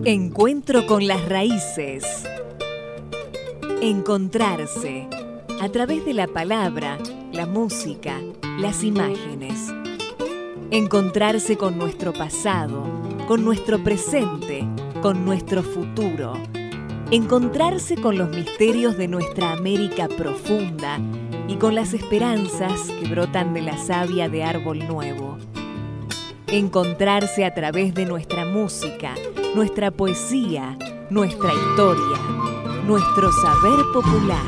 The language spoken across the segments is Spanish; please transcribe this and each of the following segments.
Encuentro con las raíces. Encontrarse a través de la palabra, la música, las imágenes. Encontrarse con nuestro pasado, con nuestro presente, con nuestro futuro. Encontrarse con los misterios de nuestra América profunda y con las esperanzas que brotan de la savia de árbol nuevo. Encontrarse a través de nuestra música, nuestra poesía, nuestra historia, nuestro saber popular.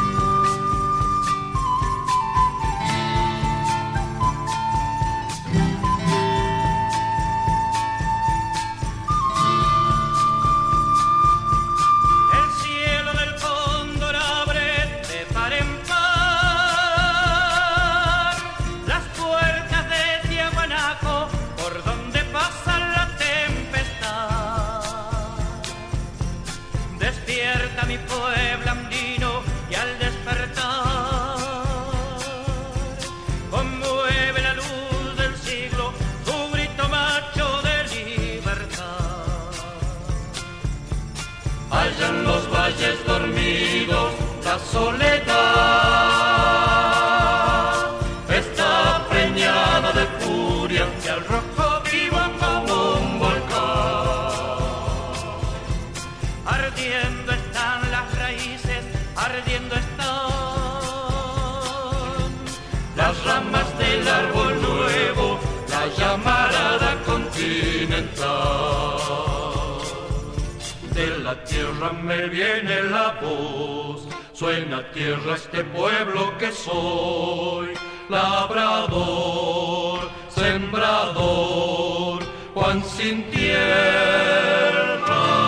Me viene la voz, suena tierra este pueblo que soy, labrador, sembrador, Juan sin tierra.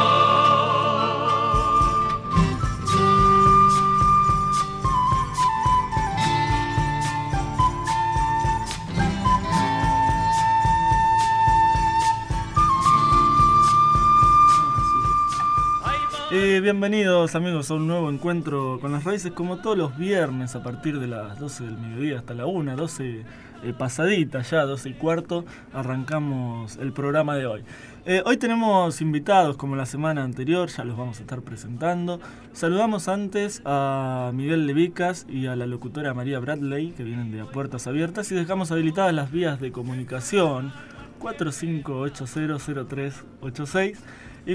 Bienvenidos amigos a un nuevo encuentro con las raíces, como todos los viernes a partir de las 12 del mediodía hasta la 1, 12 pasadita ya, 12 y cuarto, arrancamos el programa de hoy. Hoy tenemos invitados como la semana anterior, ya los vamos a estar presentando. Saludamos antes a Miguel Levicas y a la locutora María Bradley, que vienen de A Puertas Abiertas, y dejamos habilitadas las vías de comunicación 45800386 y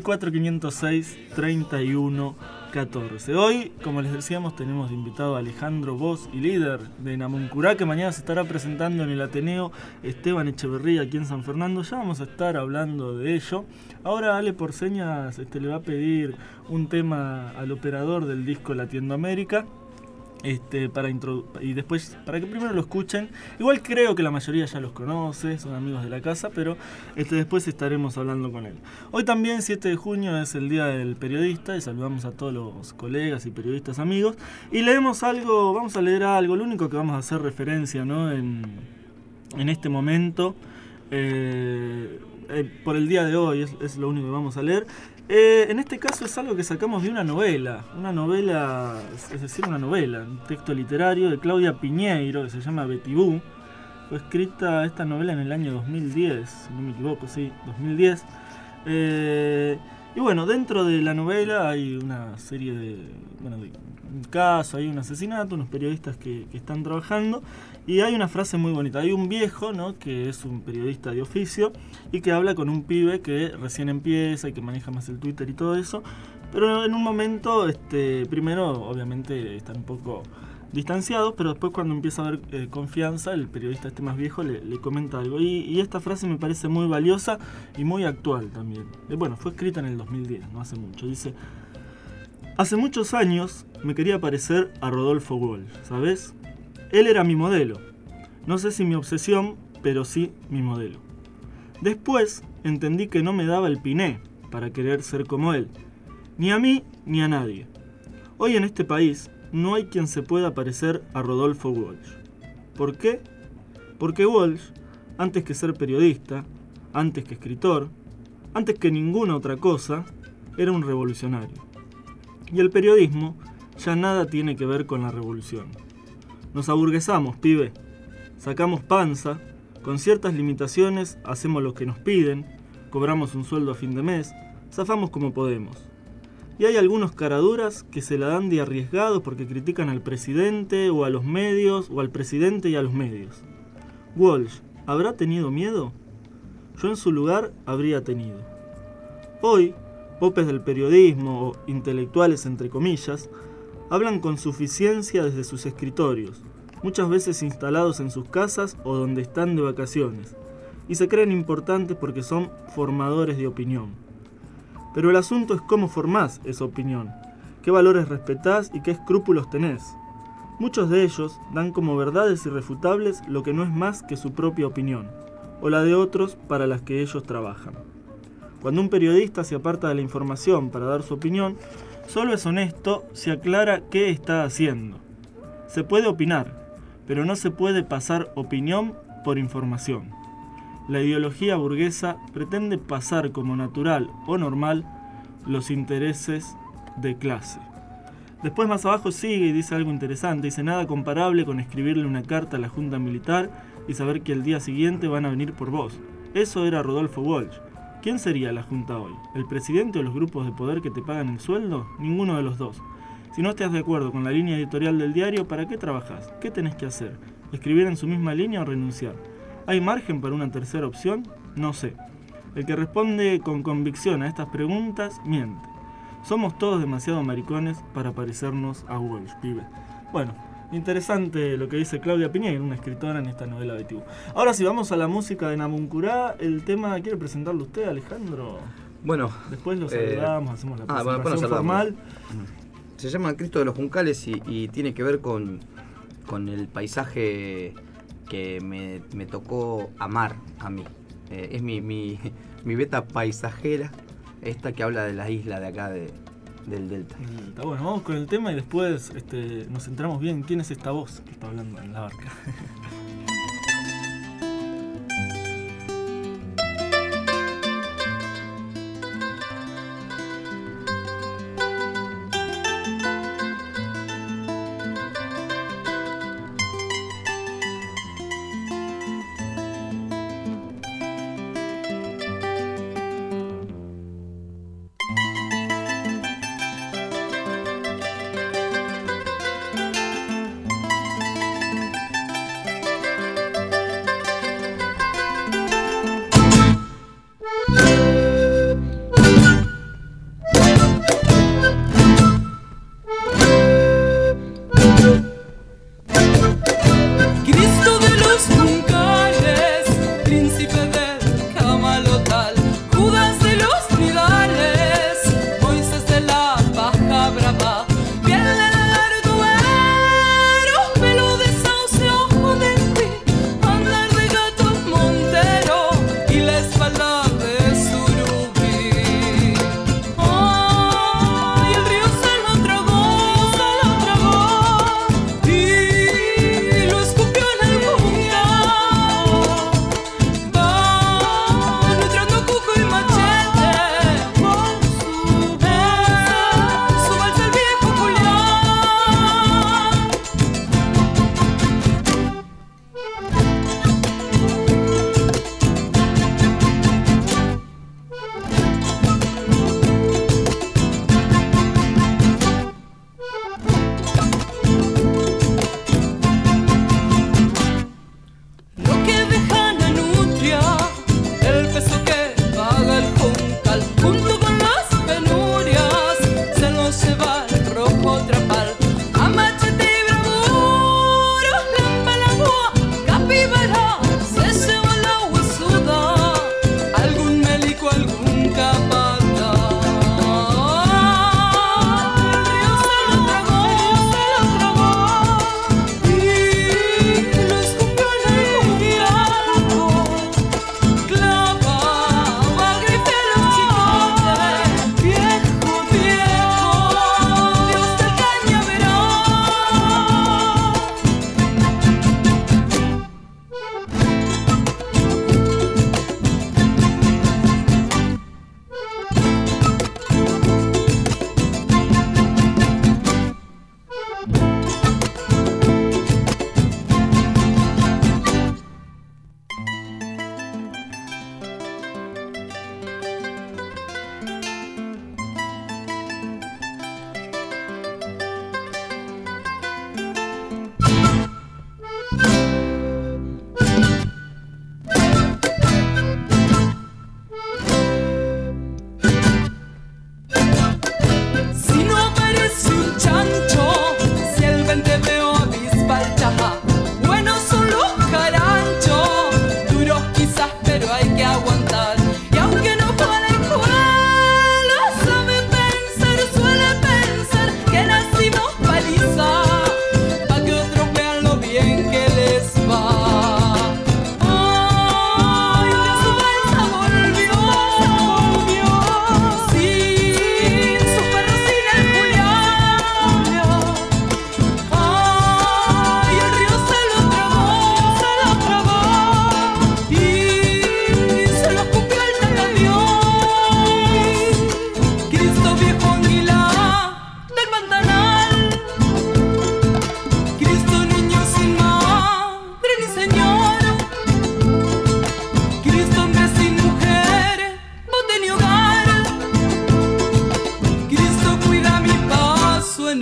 4506-3114. Hoy, como les decíamos, tenemos invitado a Alejandro, voz y líder de Namuncurá, que mañana se estará presentando en el Ateneo Esteban Echeverría aquí en San Fernando. Ya vamos a estar hablando de ello. Ahora Ale por señas le va a pedir un tema al operador del disco Latinoamérica. Y después para que primero lo escuchen. Igual creo que la mayoría ya los conoce, son amigos de la casa, pero después estaremos hablando con él. Hoy también 7 de junio es el Día del Periodista y saludamos a todos los colegas y periodistas amigos y leemos algo, vamos a leer algo, lo único que vamos a hacer referencia, ¿no? en este momento por el día de hoy es lo único que vamos a leer. En este caso es algo que sacamos de una novela, es decir, una novela, un texto literario de Claudia Piñeiro que se llama Betibú. Fue escrita esta novela en el año 2010, si no me equivoco, sí, 2010. Y bueno, dentro de la novela hay una serie de un caso, hay un asesinato, unos periodistas que están trabajando, y hay una frase muy bonita. Hay un viejo, ¿no?, que es un periodista de oficio y que habla con un pibe que recién empieza y que maneja más el Twitter y todo eso, pero en un momento, primero obviamente están un poco distanciados, pero después cuando empieza a haber confianza, el periodista más viejo le comenta algo, y esta frase me parece muy valiosa y muy actual también. Fue escrita en el 2010, no hace mucho. Dice: hace muchos años me quería parecer a Rodolfo Walsh, ¿sabes? Él era mi modelo. No sé si mi obsesión, pero sí mi modelo. Después entendí que no me daba el piné para querer ser como él, ni a mí ni a nadie. Hoy en este país no hay quien se pueda parecer a Rodolfo Walsh. ¿Por qué? Porque Walsh, antes que ser periodista, antes que escritor, antes que ninguna otra cosa, era un revolucionario. Y el periodismo ya nada tiene que ver con la revolución. Nos aburguesamos, pibe. Sacamos panza, con ciertas limitaciones hacemos lo que nos piden, cobramos un sueldo a fin de mes, Zafamos como podemos. Y hay algunos caraduras que se la dan de arriesgados porque critican al presidente o a los medios o al presidente y a los medios. Walsh, ¿habrá tenido miedo? Yo en su lugar habría tenido. Hoy, popes del periodismo o intelectuales entre comillas, hablan con suficiencia desde sus escritorios, muchas veces instalados en sus casas o donde están de vacaciones, y se creen importantes porque son formadores de opinión. Pero el asunto es cómo formás esa opinión, qué valores respetás y qué escrúpulos tenés. Muchos de ellos dan como verdades irrefutables lo que no es más que su propia opinión, o la de otros para las que ellos trabajan. Cuando un periodista se aparta de la información para dar su opinión, solo es honesto si aclara qué está haciendo. Se puede opinar, pero no se puede pasar opinión por información. La ideología burguesa pretende pasar como natural o normal los intereses de clase. Después más abajo sigue y dice algo interesante, dice nada comparable con escribirle una carta a la Junta Militar y saber que el día siguiente van a venir por vos. Eso era Rodolfo Walsh. ¿Quién sería la Junta hoy? ¿El presidente o los grupos de poder que te pagan el sueldo? Ninguno de los dos. Si no estás de acuerdo con la línea editorial del diario, ¿para qué trabajás? ¿Qué tenés que hacer? ¿Escribir en su misma línea o renunciar? ¿Hay margen para una tercera opción? No sé. El que responde con convicción a estas preguntas, miente. Somos todos demasiado maricones para parecernos a Walsh, pibe. Bueno, interesante lo que dice Claudia Piñeiro, una escritora en esta novela de Betibú. Ahora sí, vamos a la música de Namuncurá. El tema, ¿quiere presentarlo usted, Alejandro? Bueno. Después lo saludamos, hacemos la presentación formal. Se llama Cristo de los Juncales y tiene que ver con el paisaje que me tocó amar a mí. Es mi beta paisajera, esta que habla de la isla de acá del Delta. Bueno, vamos con el tema y después nos centramos bien en quién es esta voz que está hablando en la barca.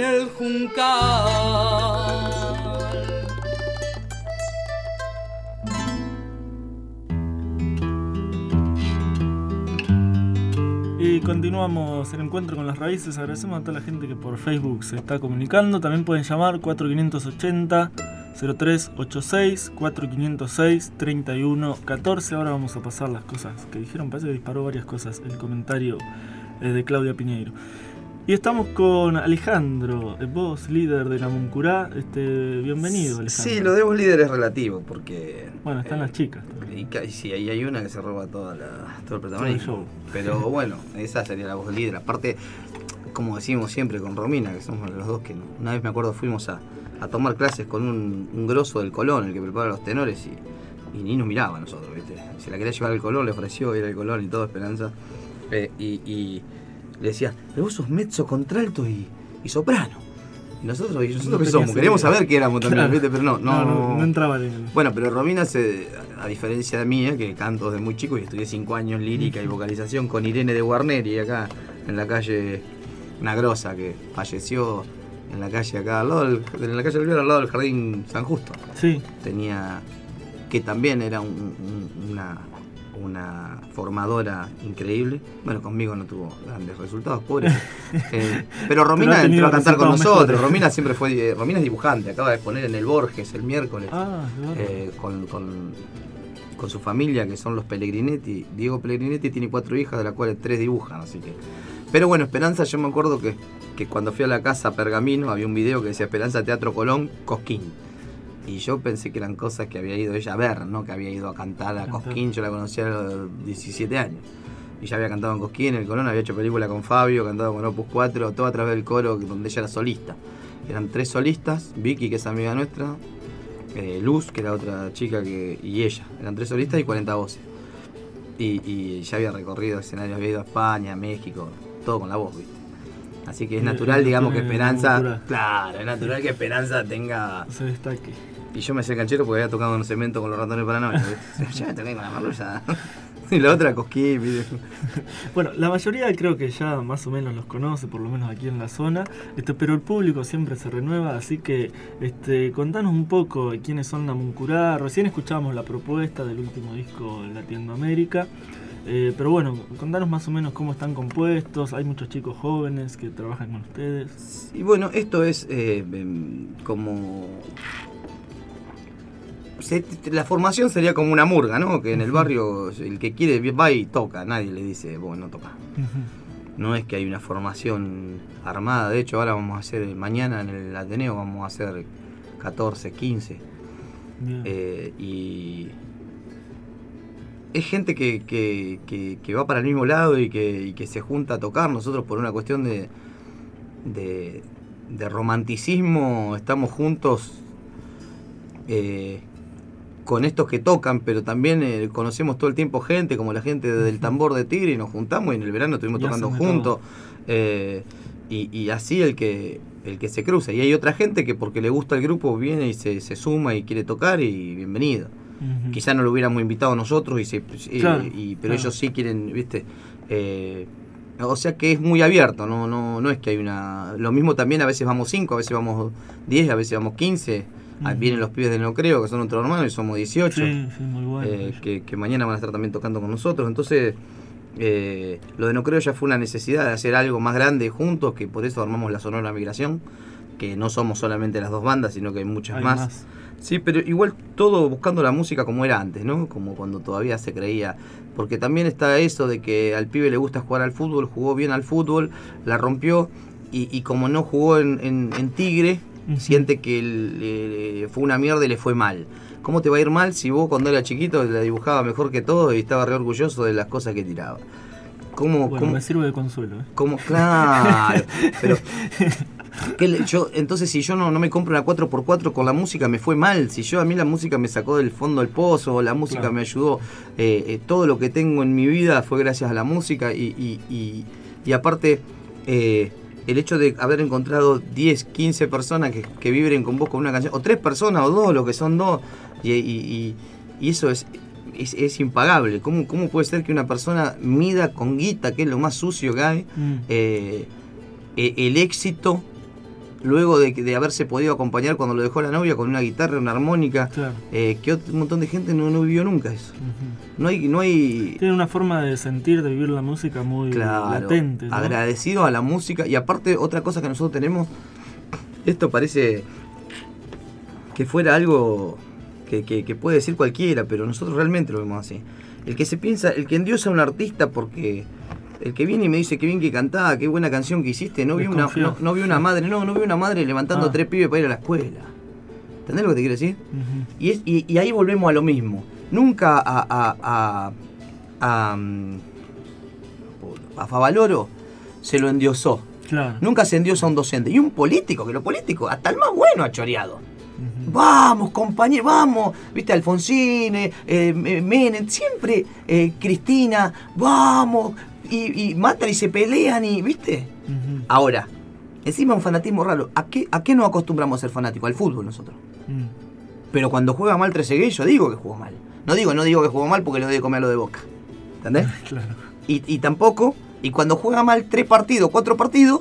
el juncal. Y continuamos el encuentro con las raíces. Agradecemos a toda la gente que por Facebook se está comunicando. También pueden llamar 4580-0386, 4506-3114. Ahora vamos a pasar las cosas que dijeron. Parece que disparó varias cosas el comentario de Claudia Piñeiro. Y estamos con Alejandro, vos líder de la Muncurá. Bienvenido, Alejandro. Sí, lo de vos líder es relativo porque... Bueno, están las chicas. Y sí, ahí hay una que se roba todo el protagonismo. Pero bueno, esa sería la voz líder. Aparte, como decimos siempre con Romina, que somos los dos que una vez me acuerdo fuimos a tomar clases con un grosso del Colón, el que prepara los tenores, y ni nos miraba a nosotros, ¿viste? Se la quería llevar al Colón, le ofreció ir al Colón y todo, Esperanza. Y le decía, pero vos sos mezzo, contralto y soprano. Y nosotros qué somos, queríamos saber qué éramos también, ¿viste? Pero no entraba en el... Bueno, pero Romina, a diferencia de mí, que canto desde muy chico y estudié 5 años lírica y vocalización con Irene de Guarneri acá en la calle Nagrosa, que falleció en la calle acá al lado en la calle Olivera, al lado del Jardín San Justo. Sí. Que también era una formadora increíble. Bueno, conmigo no tuvo grandes resultados, pobre. Pero Romina entró a cantar con nosotros. Mejores. Romina siempre fue... Romina es dibujante, acaba de exponer en el Borges el miércoles. Con su familia, que son los Pellegrinetti. Diego Pellegrinetti tiene 4 hijas, de las cuales 3 dibujan, así que... Pero bueno, Esperanza, yo me acuerdo que cuando fui a la casa Pergamino había un video que decía Esperanza Teatro Colón, Cosquín. Y yo pensé que eran cosas que había ido ella a ver, ¿no? Que había ido a cantar a Cosquín. Yo la conocía a los 17 años. Y ya había cantado en Cosquín, en el Colón, había hecho película con Fabio, cantado con Opus 4, todo a través del coro donde ella era solista. Eran 3 solistas, Vicky, que es amiga nuestra, Luz, que era otra chica, y ella. Eran 3 solistas y 40 voces. Y ya había recorrido escenarios, había ido a España, a México, todo con la voz, ¿viste? Así que es natural, digamos, que Esperanza... Claro, es natural que Esperanza tenga... Se destaque. Y yo me hacía canchero porque había tocado en cemento con los Ratones Paranoia. Yo me toqué con la marrulla. Y la otra Cosquín. Bueno, la mayoría creo que ya más o menos los conoce, por lo menos aquí en la zona. Pero el público siempre se renueva, así que contanos un poco quiénes son la Muncurá. Recién escuchábamos la propuesta del último disco Latinoamérica. Pero bueno, contanos más o menos cómo están compuestos. Hay muchos chicos jóvenes que trabajan con ustedes. Y bueno, esto es como... La formación sería como una murga, ¿no? Que en el barrio el que quiere va y toca, nadie le dice, bueno, no toca. No es que hay una formación armada, de hecho ahora vamos a hacer, mañana en el Ateneo vamos a hacer 14, 15. Y es gente que va para el mismo lado y que se junta a tocar. Nosotros por una cuestión de romanticismo estamos juntos con estos que tocan, pero también conocemos todo el tiempo gente, como la gente del Tambor de Tigre, y nos juntamos y en el verano estuvimos tocando juntos. Y así el que se cruza. Y hay otra gente que porque le gusta el grupo viene y se suma y quiere tocar, y bienvenido. Quizá no lo hubiéramos invitado nosotros, pero ellos sí quieren, ¿viste? O sea que es muy abierto, no es que hay una... Lo mismo también, a veces vamos 5, a veces vamos 10, a veces vamos 15. Vienen los pibes de No Creo, que son otro hermano, y somos 18. Sí, muy bueno. Que mañana van a estar también tocando con nosotros. Entonces, lo de No Creo ya fue una necesidad de hacer algo más grande juntos, que por eso armamos la Sonora Migración, que no somos solamente las 2 bandas, sino que hay muchas más. Sí, pero igual todo buscando la música como era antes, ¿no? Como cuando todavía se creía. Porque también está eso de que al pibe le gusta jugar al fútbol, jugó bien al fútbol, la rompió, y como no jugó en Tigre, siente que fue una mierda y le fue mal. ¿Cómo te va a ir mal si vos cuando era chiquito la dibujaba mejor que todo y estaba re orgulloso de las cosas que tiraba? Bueno, me sirve de consuelo. Claro, pero... entonces si yo no me compro una 4x4 con la música me fue mal. Si a mí la música me sacó del fondo del pozo, la música me ayudó, todo lo que tengo en mi vida fue gracias a la música, y aparte el hecho de haber encontrado 10, 15 personas que vibren con vos con una canción, o 3 personas o 2, lo que son 2, y eso es impagable. ¿Cómo puede ser que una persona mida con guita, que es lo más sucio que hay, el éxito luego de haberse podido acompañar cuando lo dejó la novia con una guitarra, una armónica, Claro. que un montón de gente no vivió nunca eso. Ujú. No hay Tiene una forma de sentir, de vivir la música muy claro, latente, ¿no? agradecido a la música. Y aparte, otra cosa que nosotros tenemos, esto parece que fuera algo que puede decir cualquiera, pero nosotros realmente lo vemos así. El que se piensa, el que endiosa a un artista porque el que viene y me dice qué bien que cantaba, qué buena canción que hiciste, no vi una madre levantando 3 pibes para ir a la escuela. ¿Entendés lo que te quiero decir? Ujú. Y ahí volvemos a lo mismo. Nunca a Favaloro se lo endiosó. Claro. Nunca se endiosa a un docente. Y un político, que lo político, hasta el más bueno ha choreado. Ujú. Vamos, compañero, vamos. Viste, Alfonsín, Menem, siempre Cristina, vamos. Y matan y se pelean y, ¿viste? Ujú. Ahora, encima un fanatismo raro. ¿A qué nos acostumbramos a ser fanáticos? Al fútbol nosotros. Mm. Pero cuando juega mal Trezeguet, yo digo que jugó mal. No digo que jugó mal porque lo debe comer a lo de Boca. ¿Entendés? Claro. Y tampoco, y cuando juega mal 3 partidos, 4 partidos,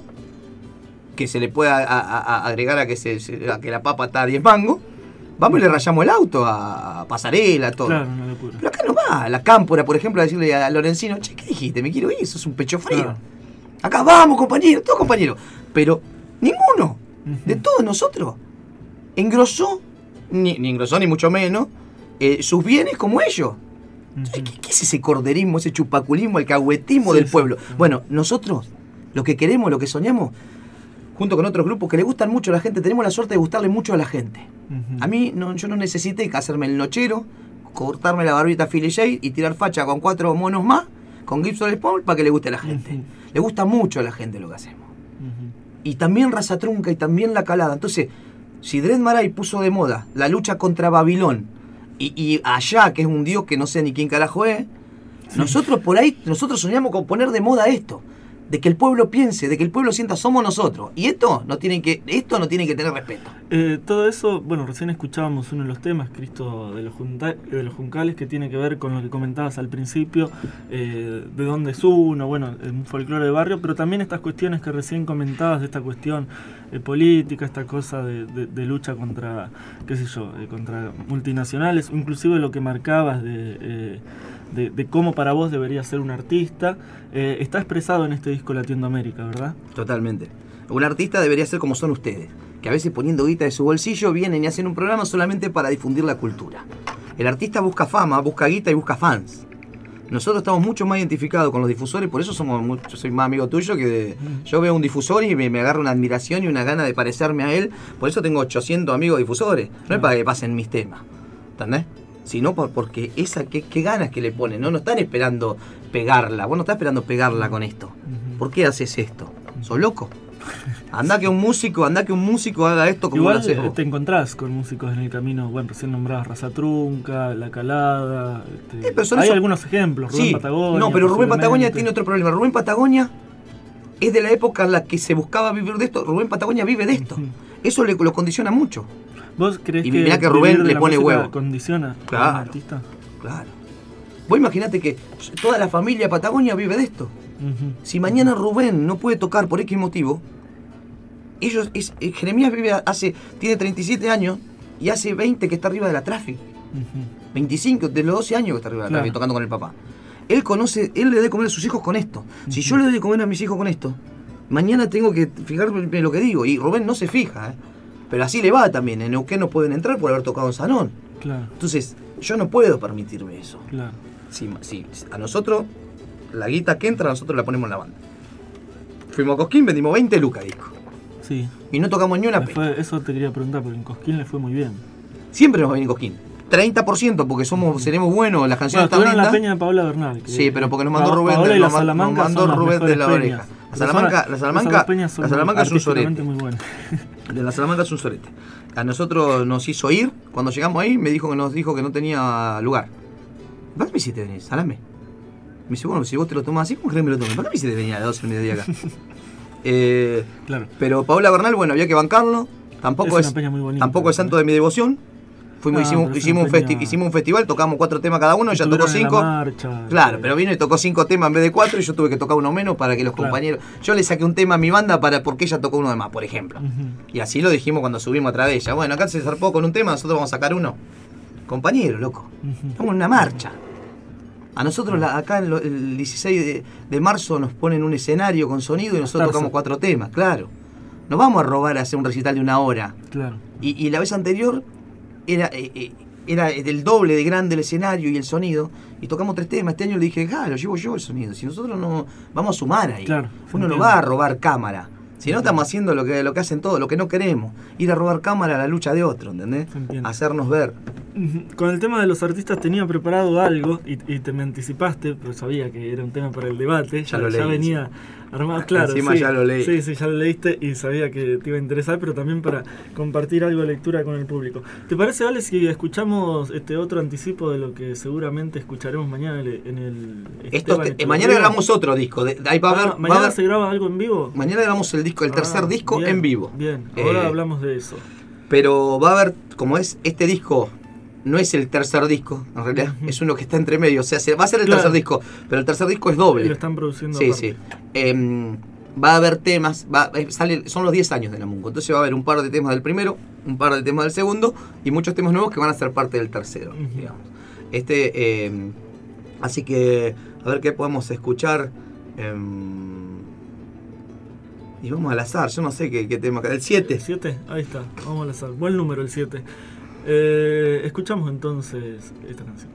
que se le pueda agregar a que la papa está a 10 mangos, vamos y le rayamos el auto a Pasarela, todo. Claro, una locura. Pero acá no va, la Cámpora, por ejemplo, a decirle a Lorenzino, che, ¿qué dijiste? Me quiero ir, eso es un pecho frío. Claro. Acá vamos, compañero, todos compañeros. Pero ninguno de Ujú. todos nosotros engrosó, ni engrosó ni mucho menos, sus bienes como ellos. Ujú. ¿Qué es ese corderismo, ese chupaculismo, el cagüetismo Sí, del sí, pueblo? sí. Bueno, nosotros, lo que queremos, lo que soñamos, junto con otros grupos que le gustan mucho a la gente, tenemos la suerte de gustarle mucho a la gente. Ujú. A mí, yo no necesité hacerme el nochero, cortarme la barbita Philly Shade y tirar facha con 4 monos más, con Gibson Les Paul, para que le guste a la gente. Ujú. Le gusta mucho a la gente lo que hacemos. Ujú. Y también Raza Trunca y también La Calada. Entonces, si Dred Maray puso de moda la lucha contra Babilón y allá, que es un dios que no sé ni quién carajo es, nosotros por ahí, nosotros soñamos con poner de moda esto. De que el pueblo piense, de que el pueblo sienta somos nosotros. Y esto no tiene que tener respeto. Todo eso, bueno, recién escuchábamos uno de los temas, Cristo de los Juncales, que tiene que ver con lo que comentabas al principio, de dónde es uno, bueno, un folclore de barrio, pero también estas cuestiones que recién comentabas, de esta cuestión política, esta cosa de lucha contra, qué sé yo, contra multinacionales, inclusive lo que marcabas de cómo para vos debería ser un artista, está expresado en este disco Latinoamérica, ¿verdad? Totalmente. Un artista debería ser como son ustedes, que a veces poniendo guita de su bolsillo vienen y hacen un programa solamente para difundir la cultura. El artista busca fama, busca guita y busca fans. Nosotros estamos mucho más identificados con los difusores, por eso yo soy más amigo tuyo que yo veo un difusor y me agarro una admiración y una gana de parecerme a él. Por eso tengo 800 amigos difusores. No es para que pasen mis temas, ¿entendés? Sino porque qué ganas que le ponen, ¿no? No están esperando pegarla. Vos no estás esperando pegarla con esto. ¿Por qué haces esto? ¿Sos loco? Anda que un músico haga esto como Igual lo haces vos. te encontrás con músicos en el camino, bueno, recién nombrabas Raza Trunca, La Calada, pero son hay esos- algunos ejemplos, Rubén Sí, Patagonia. no, pero Rubén Patagonia posiblemente. tiene otro problema. Rubén Patagonia es de la época en la que se buscaba vivir de esto. Rubén Patagonia vive de esto. Ujú. Eso lo condiciona mucho. ¿Vos crees Y que mirá que Rubén vivir de le la pone música huevo. condiciona a Claro. un artista? Claro. Vos imaginate que toda la familia Patagonia vive de esto. Ujú. Si mañana Rubén no puede tocar por X motivo, Jeremías tiene 37 años y hace 20 que está arriba de la Traffic. Ujú. 25, de los 12 años que está arriba de la Claro. Traffic, tocando con el papá. Él le debe comer a sus hijos con esto. Si yo le doy de comer a mis hijos con esto, mañana tengo que fijarme en lo que digo. Y Rubén no se fija, pero así le va también. En Neuquén no pueden entrar por haber tocado en Sanón. Claro, Entonces, yo no puedo permitirme eso. claro. Si a nosotros, la guita que entra, nosotros la ponemos en la banda. Fuimos a Cosquín, vendimos 20 lucas, disco. Sí. Y no tocamos ni una pena. Eso te quería preguntar, porque en Cosquín le fue muy bien. Siempre nos va a venir Cosquín. 30% porque seremos buenos, las canciones Bueno, están estuvieron en la lindas. peña de Paola Bernal. Sí, pero porque nos mandó Rubén Paola y la nos Salamanca mandó son las Rubén de mejores la peñas. oreja. La Salamanca Esas peñas son es un sorete. artísticamente muy buenas. De la Salamanca es un sorete. A nosotros nos hizo ir, cuando llegamos ahí nos dijo que no tenía lugar. ¿Para qué me hiciste venir? Salame. Me dice, bueno, si vos te lo tomás así, ¿cómo querés que me lo tome? ¿Para qué me hiciste venir a las 12 del mediodía acá? Claro. Pero Paola Bernal, bueno, había que bancarlo. Tampoco Es una peña muy bonita, tampoco es santo de mi devoción. hicimos un festival, tocamos 4 temas cada uno, ella tocó 5. Claro, pero vino y tocó 5 temas en vez de 4 y yo tuve que tocar uno menos para que los compañeros... Yo le saqué un tema a mi banda porque ella tocó uno de más, por ejemplo. Y así lo dijimos cuando subimos a través de ella. Bueno, acá se zarpó con un tema, nosotros vamos a sacar uno. Compañero, loco. Estamos en una marcha. A nosotros acá el 16 de marzo nos ponen un escenario con sonido y nosotros tocamos 4 temas, claro. Nos vamos a robar a hacer un recital de 1 hora. Claro. Y la vez anterior era del doble de grande el escenario y el sonido. Y tocamos 3 temas. Este año le dije, lo llevo yo el sonido. Si nosotros no vamos a sumar ahí. Claro, uno no va a robar cámara. Si no, estamos haciendo lo que hacen todos, lo que no queremos. Ir a robar cámara a la lucha de otro, ¿entendés? Hacernos ver. Con el tema de los artistas tenía preparado algo y te me anticipaste, pero sabía que era un tema para el debate. Ya venía armado, claro. Encima ya lo leí. Sí, ya lo leíste y sabía que te iba a interesar, pero también para compartir algo de lectura con el público. ¿Te parece, Vale, si escuchamos otro anticipo de lo que seguramente escucharemos mañana en el... mañana grabamos otro disco. ¿Mañana se graba algo en vivo? Mañana grabamos el tercer disco bien, en vivo. Bien, ahora hablamos de eso. Pero va a haber, como es este disco... No es el tercer disco, en realidad es uno que está entre medio. O sea, va a ser el tercer disco, pero el tercer disco es doble. Y lo están produciendo aparte. Va a haber temas, son los 10 años de Namungo. Entonces va a haber un par de temas del primero, un par de temas del segundo y muchos temas nuevos que van a ser parte del tercero, digamos. Así que, a ver qué podemos escuchar. Y vamos al azar, yo no sé qué tema. ¿El 7? ¿El 7? Ahí está, vamos al azar. Buen número el 7. Escuchamos entonces esta canción.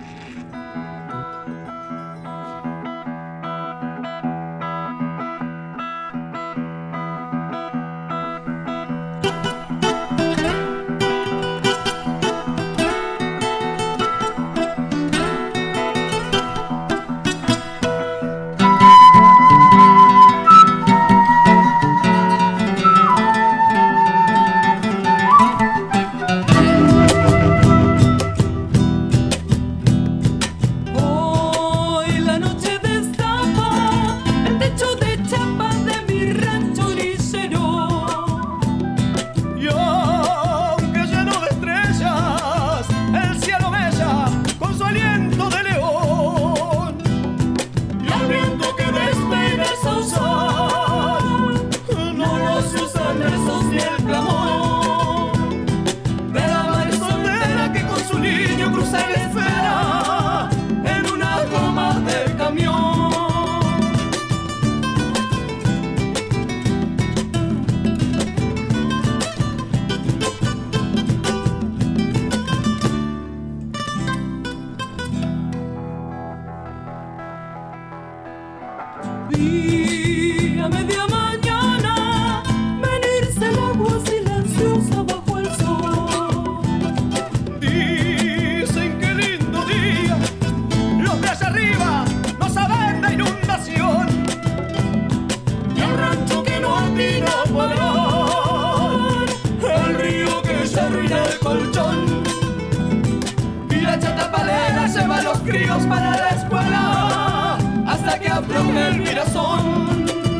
Vi a media mañana venirse el agua silenciosa bajo el sol. Dicen que lindo día, los de allá arriba no saben de inundación. Y el rancho que no atina a parar, el río que se arruina el colchón. Y la chata palera lleva a los críos para la escuela hasta que afloje el mirazón.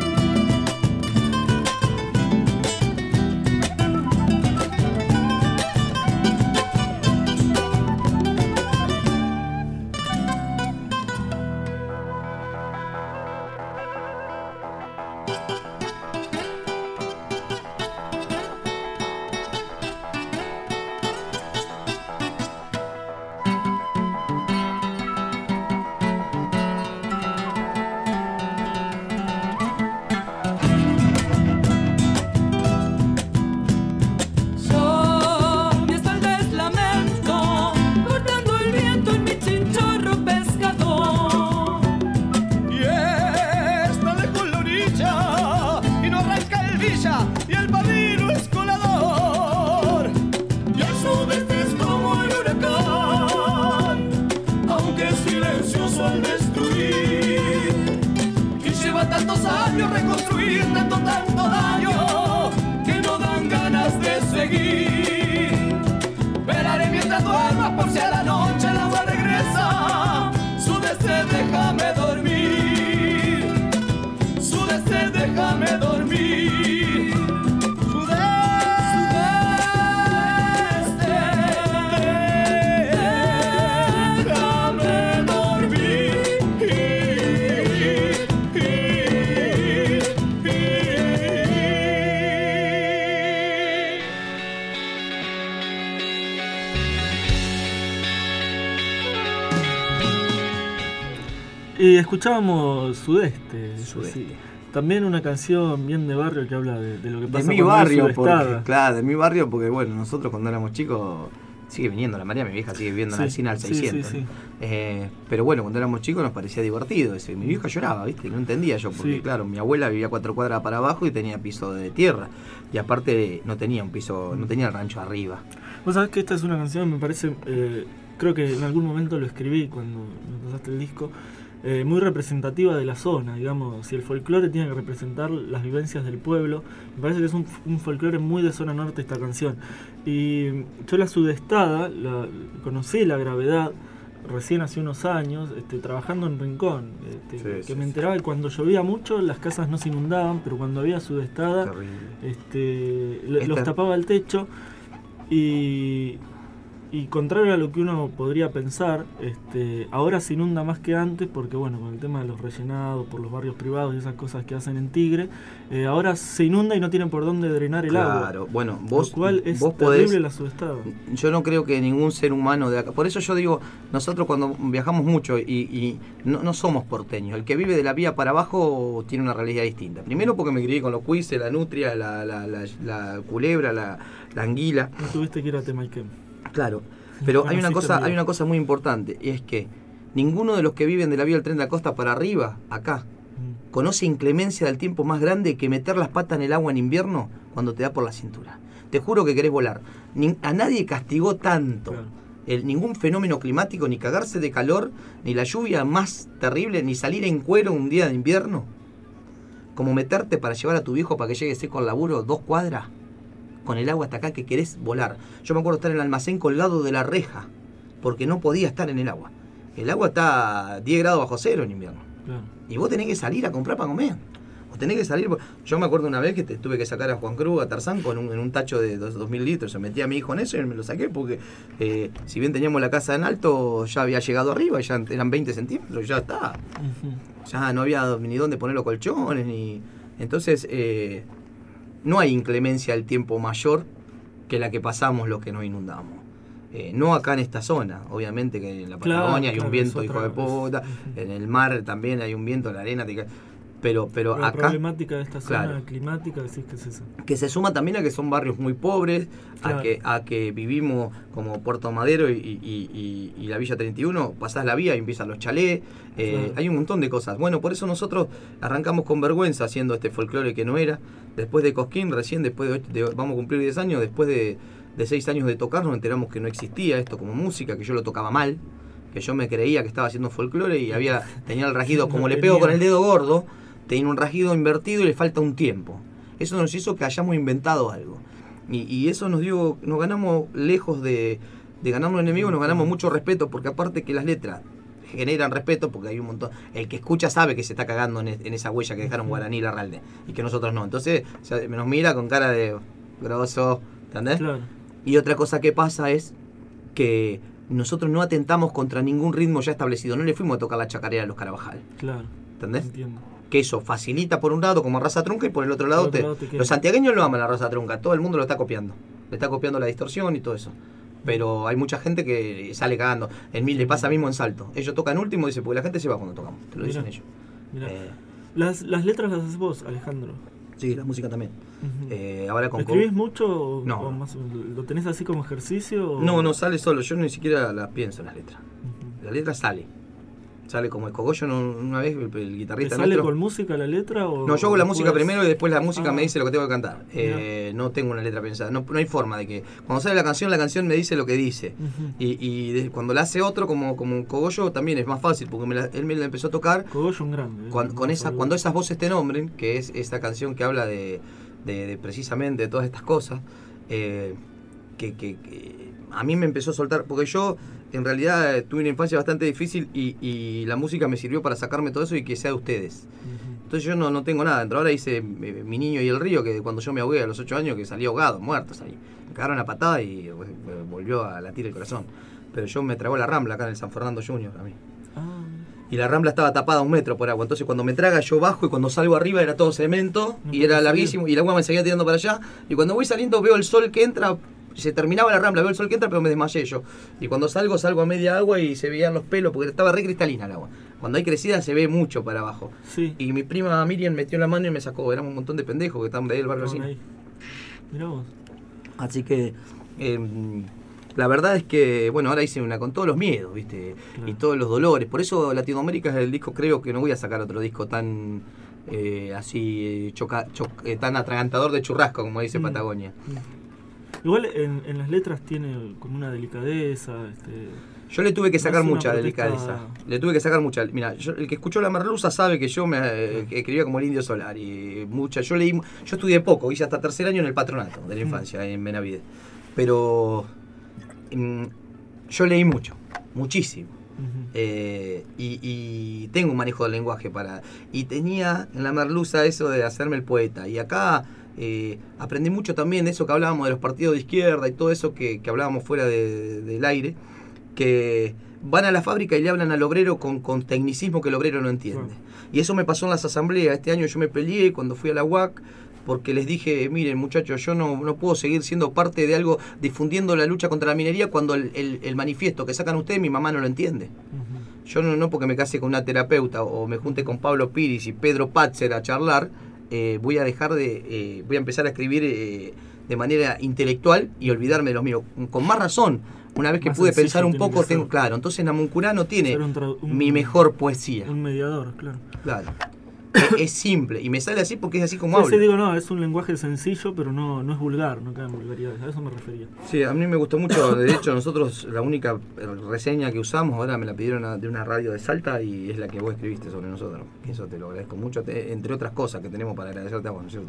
Reconstruir tanto daño que no dan ganas de seguir. Velaré mientras duermas por si a la noche el agua regresa. Sudeste, déjame dormir. Sudeste, déjame dormir. Sudeste, Y escuchábamos Sudeste. Sudeste. Sí. También una canción bien de barrio que habla de lo que pasa De mi cuando hay barrio, sudestada. porque, claro, de mi barrio, porque bueno, nosotros cuando éramos chicos, sigue viniendo la María, mi vieja sigue viviendo en Sí, Alsina al sí, 600. sí, sí. Pero bueno, cuando éramos chicos nos parecía divertido eso. Y mi vieja lloraba, ¿viste? No entendía yo, porque Sí. claro, mi abuela vivía 4 cuadras para abajo y tenía piso de tierra. Y aparte no tenía un piso, no tenía el rancho arriba. Vos sabés que esta es una canción, me parece, creo que en algún momento lo escribí cuando me pasaste el disco, muy representativa de la zona, digamos. Si el folclore tiene que representar las vivencias del pueblo, me parece que es un folclore muy de zona norte esta canción. Y yo La Sudestada, conocí La Gravedad recién hace unos años, trabajando en Rincón, que me enteraba que cuando llovía mucho las casas no se inundaban, pero cuando había sudestada los tapaba el techo. Y contrario a lo que uno podría pensar, ahora se inunda más que antes porque, bueno, con el tema de los rellenados, por los barrios privados y esas cosas que hacen en Tigre, ahora se inunda y no tienen por dónde drenar el agua. Claro, bueno, Lo cual es vos terrible podés, la sudestada. yo no creo que ningún ser humano de acá, por eso yo digo, nosotros cuando viajamos mucho y no somos porteños, el que vive de la vía para abajo tiene una realidad distinta. Primero porque me crié con los cuises, la nutria, la culebra, la anguila. No tuviste que ir a Temayquén. Claro, pero hay una Conociste el cosa muy importante, y es que ninguno de los que viven de la vía del tren de la costa para arriba, acá, conoce inclemencia del tiempo más grande que meter las patas en el agua en invierno cuando te da por la cintura. Te juro que querés volar. A nadie castigó tanto. Claro. Ningún fenómeno climático, ni cagarse de calor, ni la lluvia más terrible, ni salir en cuero un día de invierno, como meterte para llevar a tu viejo para que llegue seco al laburo 2 cuadras, con el agua hasta acá que querés volar. Yo me acuerdo estar en el almacén colgado de la reja, porque no podía estar en el agua. El agua está 10 grados bajo cero en invierno. Claro. Y vos tenés que salir a comprar para comer. O tenés que salir. Yo me acuerdo una vez que tuve que sacar a Juan Cruz, a Tarzán, en un tacho de 2000 litros. Se metía a mi hijo en eso y me lo saqué porque, si bien teníamos la casa en alto, ya había llegado arriba, ya eran 20 centímetros, ya está. Ya no había ni dónde poner los colchones, ni. Entonces, no hay inclemencia del tiempo mayor que la que pasamos los que nos inundamos. No acá en esta zona, obviamente que en la Patagonia hay un viento hijo de puta, en el mar también hay un viento, la arena, pero la acá... problemática de esta zona claro, climática, decís que es esa. que se suma también a que son barrios muy pobres, claro, a que vivimos como Puerto Madero y la Villa 31, pasás la vía y empiezan los chalés, claro, hay un montón de cosas. Bueno, por eso nosotros arrancamos con vergüenza haciendo este folclore que no era, después de Cosquín, recién después vamos a cumplir 10 años, después de 6 años de tocar, nos enteramos que no existía esto como música, que yo lo tocaba mal, que yo me creía que estaba haciendo folclore y tenía el rajido, como le pego con el dedo gordo, tenía un rajido invertido y le falta un tiempo. Eso nos hizo que hayamos inventado algo. Y eso nos ganamos lejos de ganarnos enemigos, nos ganamos mucho respeto, porque aparte que las letras generan respeto, porque hay un montón. El que escucha sabe que se está cagando en esa huella que dejaron Guaraní y Larralde, y que nosotros no. Entonces nos mira con cara de grosso, ¿entendés? Claro. Y otra cosa que pasa es que nosotros no atentamos contra ningún ritmo ya establecido. No le fuimos a tocar la chacarera a los Carabajal. Claro. ¿Entendés? Entiendo. Que eso facilita por un lado como raza trunca y por el otro lado, los santiagueños lo aman la raza trunca. Todo el mundo lo está copiando. Le está copiando la distorsión y todo eso. Pero hay mucha gente que sale cagando. Le pasa mismo en Salto. Ellos tocan último, dice, porque la gente se va cuando tocamos. Te lo dicen ellos. Las letras las haces vos, Alejandro. Sí, la música también. Ahora con ¿Escribís mucho no. o más, lo tenés así como ejercicio? O... No, sale solo. Yo ni siquiera las pienso las letras. La letra sale. Sale como el cogollo una vez, el guitarrista. ¿Te sale nuestro, con música la letra? O no, yo hago la música puedes... primero y después la música me dice lo que tengo que cantar. No tengo una letra pensada. No hay forma de que. Cuando sale la canción me dice lo que dice. Cuando la hace otro, como un cogollo, también es más fácil, porque él me la empezó a tocar. Cogollo un grande. Cuando esas voces te nombren, que es esta canción que habla de precisamente de todas estas cosas, que a mí me empezó a soltar, porque yo en realidad tuve una infancia bastante difícil y la música me sirvió para sacarme todo eso y que sea de ustedes. Entonces yo no tengo nada dentro. Ahora hice Mi Niño y el Río, que cuando yo me ahogué a los 8 años, que salí ahogado, muerto salí. Me cagaron a patada y me volvió a latir el corazón. Pero yo me tragó la Rambla acá en el San Fernando Junior a mí. Y la Rambla estaba tapada a 1 metro por agua. Entonces cuando me traga yo bajo y cuando salgo arriba era todo cemento y era larguísimo y el agua me seguía tirando para allá. Y cuando voy saliendo veo el sol que entra. Se terminaba la Rambla, veo el sol que entra, pero me desmayé yo. Y cuando salgo a media agua y se veían los pelos, porque estaba re cristalina el agua. Cuando hay crecida se ve mucho para abajo. Sí. Y mi prima Miriam metió la mano y me sacó. Éramos un montón de pendejos que estaban de ahí del barrio Estaban vecino. ahí. Mirá vos. Así que la verdad es que, bueno, ahora hice una con todos los miedos, ¿viste? Claro. Y todos los dolores. Por eso Latinoamérica es el disco, creo que no voy a sacar otro disco tan tan atragantador de churrasco, como dice Patagonia. Igual en las letras tiene como una delicadeza. Yo le tuve que sacar Es una mucha protesta. delicadeza. Le tuve que sacar mucha. Mira, el que escuchó La Merluza sabe que yo que escribía como el Indio Solar. Y yo estudié poco, hice hasta tercer año en el patronato de la infancia, en Benavides. Pero yo leí mucho, muchísimo. Y tengo un manejo del lenguaje y tenía en La Merluza eso de hacerme el poeta. Y acá aprendí mucho también de eso que hablábamos de los partidos de izquierda y todo eso que hablábamos fuera del aire, que van a la fábrica y le hablan al obrero con tecnicismo que el obrero no entiende. Y eso me pasó en las asambleas. Este año yo me peleé cuando fui a la UAC, porque les dije, miren muchachos, yo no puedo seguir siendo parte de algo difundiendo la lucha contra la minería cuando el manifiesto que sacan ustedes mi mamá no lo entiende. Yo no porque me case con una terapeuta o me junte con Pablo Piris y Pedro Patzer a charlar, voy a empezar a escribir de manera intelectual y olvidarme de los míos. Con más razón, una vez que Más pude sencillo pensar un tiene poco, que ser. claro, entonces Namuncurá no tiene Ser mi mejor poesía. Un mediador, claro. Claro. Es simple y me sale así porque es así como Sí, hablo. digo, no, es un lenguaje sencillo, pero no es vulgar, no cae en vulgaridades, a eso me refería. Sí, a mí me gustó mucho. De hecho, nosotros la única reseña que usamos, ahora me la pidieron de una radio de Salta y es la que vos escribiste sobre nosotros. Eso te lo agradezco mucho, entre otras cosas que tenemos para agradecerte a vos, ¿no es cierto?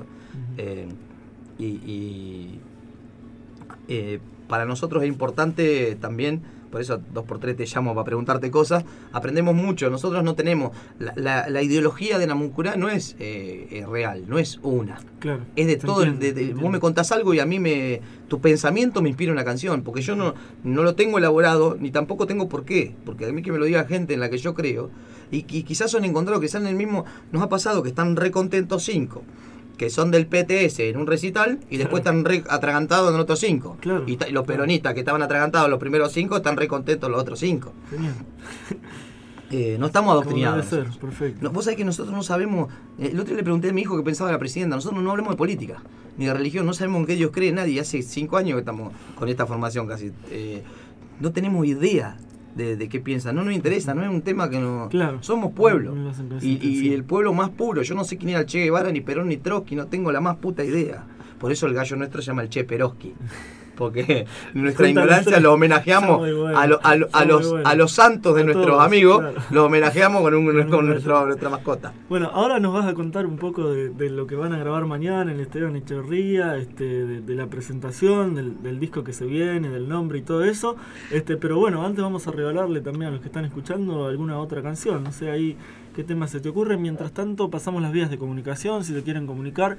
Para nosotros es importante también, por eso 2x3 te llamo para preguntarte cosas, aprendemos mucho. Nosotros no tenemos, la ideología de Namuncurá no es real, no es una. Claro. Es de se todo, entiende. vos me contás algo y a mí tu pensamiento me inspira una canción, porque yo no lo tengo elaborado, ni tampoco tengo por qué, porque a mí que me lo diga gente en la que yo creo, y quizás son encontrados, quizás en el mismo, nos ha pasado que están re contentos 5, que son del PTS en un recital, y después están re atragantados en otros 5. Claro, Y los peronistas que estaban atragantados los primeros 5 están re contentos los otros 5. Genial. No estamos Como adoctrinados. debe ser, perfecto. No, vos sabés que nosotros no sabemos. El otro día le pregunté a mi hijo qué pensaba de la presidenta. Nosotros no hablamos de política ni de religión, no sabemos en qué Dios cree nadie. Hace 5 años que estamos con esta formación casi. No tenemos idea de qué piensa. No nos interesa, no es un tema que no. Claro. Somos pueblo. No lo hacen consciente, Y sí. el pueblo más puro. Yo no sé quién era el Che Guevara, ni Perón, ni Trotsky, no tengo la más puta idea. Por eso el gallo nuestro se llama el Che Peroski. Porque nuestra Cuenta la ignorancia historia. lo homenajeamos Está muy bueno. a Está muy bueno. los santos de A nuestros todos, amigos, claro. los homenajeamos con gallo. nuestra mascota. Bueno, ahora nos vas a contar un poco de lo que van a grabar mañana en el Esteban Echeverría, de la presentación, del disco que se viene, del nombre y todo eso. Pero bueno, antes vamos a regalarle también a los que están escuchando alguna otra canción. No sé ahí qué tema se te ocurre. Mientras tanto, pasamos las vías de comunicación. Si te quieren comunicar,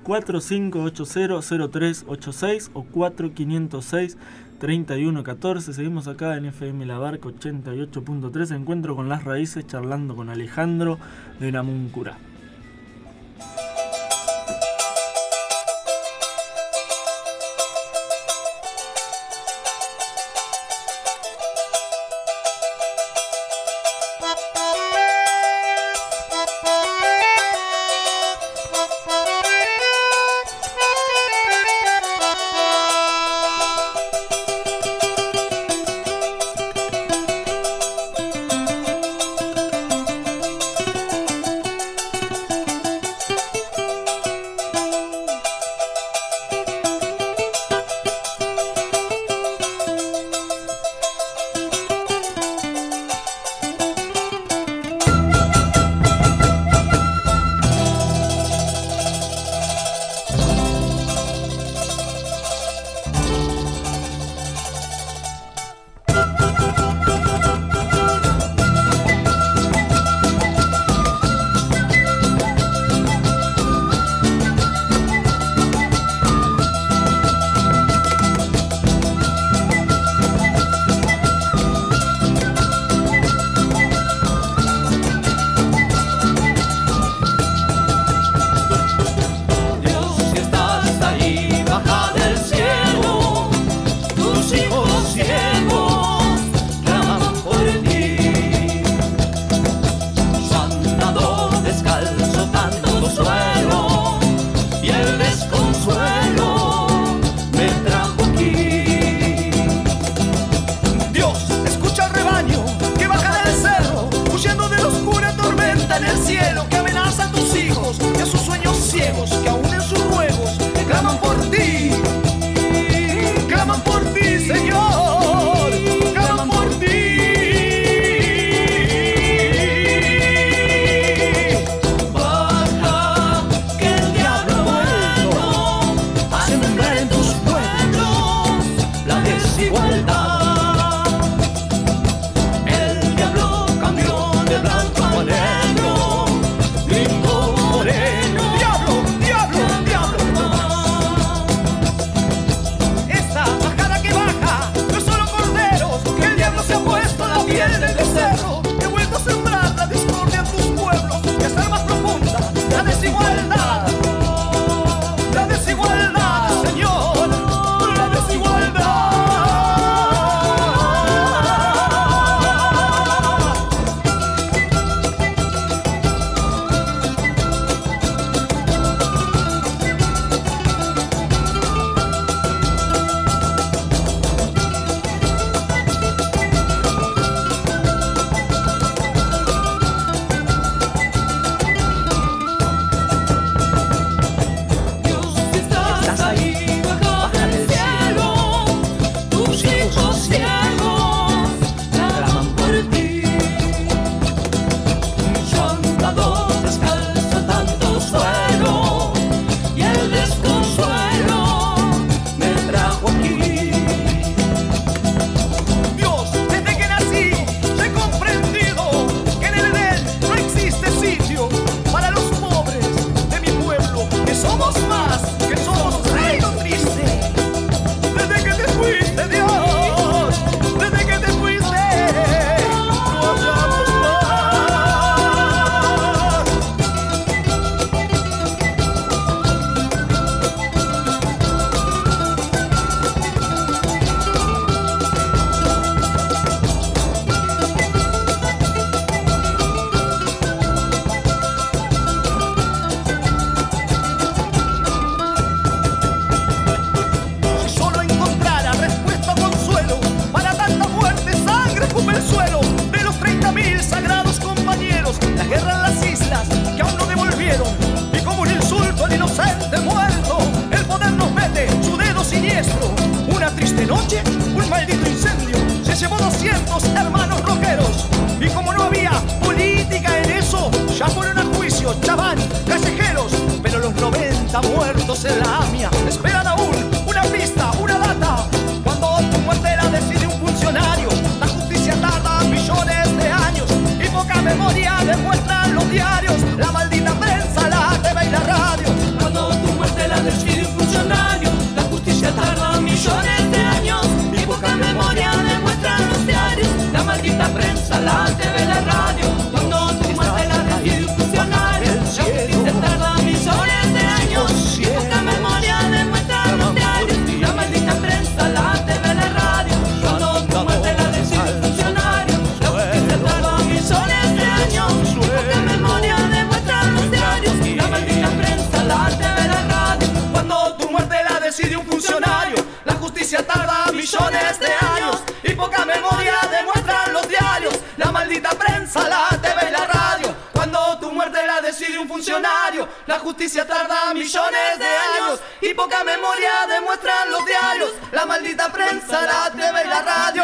4580-0386 o 4506-3114. Seguimos acá en FM La Barca 88.3. Encuentro con las raíces, charlando con Alejandro de Namuncurá. cielo que amenaza a tus hijos y a sus sueños ciegos que aún en sus ruegos claman por ti. Claman por ti, Señor. Claman por ti. Baja, que el diablo ha vuelto a sembrar en tus pueblos la desigualdad. El diablo cambió de blanco a negro, gringo moreno. Diablo, diablo, diablo. Esta bajada que baja no es solo corderos, que el diablo se ha puesto la piel del becerro, que ha vuelto a sembrar la discordia en tus pueblos y a hacer más profunda la desigualdad. La desigualdad, Señor, la desigualdad. Dios, si estás ahí, baja del cielo, tus hijos ciegos claman por ti. Yo he andado descalzo en tanto suelo y el desconsuelo me trajo aquí. Dios, desde que nací, yo he comprendido que en el Edén no existe sitio para los pobres de mi pueblo, que somos más, que somos reino triste. Desde que te fuiste, Dios, desde que te fuiste, no hallamos paz. Si solo encontrara respuesta o consuelo para tanta muerte, sangre escupe el suelo de los 30.000 sagrados compañeros, la guerra en las islas que aún no devolvieron, y como un insulto al inocente muerto, el poder nos mete su dedo siniestro. Una triste noche, un maldito incendio, se llevó 200 hermanos rojeros, y como no había política en eso, ya fueron a juicio, chaván, callejeros, pero los 90 muertos en la AMIA esperan aún una pista, una data. Cuando tu muerte la decide un funcionario, la justicia tarda millones de años y poca memoria demuestran los diarios, la maldita prensa, la TV y la radio. Cuando tu muerte la decide un funcionario, la justicia tarda millones de años y poca memoria demuestran los diarios, la maldita prensa, la TV y la radio. Cuando tu muerte la decide un funcionario, la justicia tarda millones de años y poca memoria demuestran los diarios, la maldita prensa, la TV y la radio. Cuando tu muerte la decide un funcionario, la justicia tarda millones de años y poca memoria demuestran los diarios, la maldita prensa, la TV y la radio. Cuando tu muerte la decide un funcionario, la justicia tarda millones de años y poca memoria demuestran los diarios, la maldita prensa, la TV y la radio. Cuando tu muerte la decide un funcionario, la justicia tarda millones de años y poca memoria demuestran los diarios, la maldita prensa, la TV y la radio.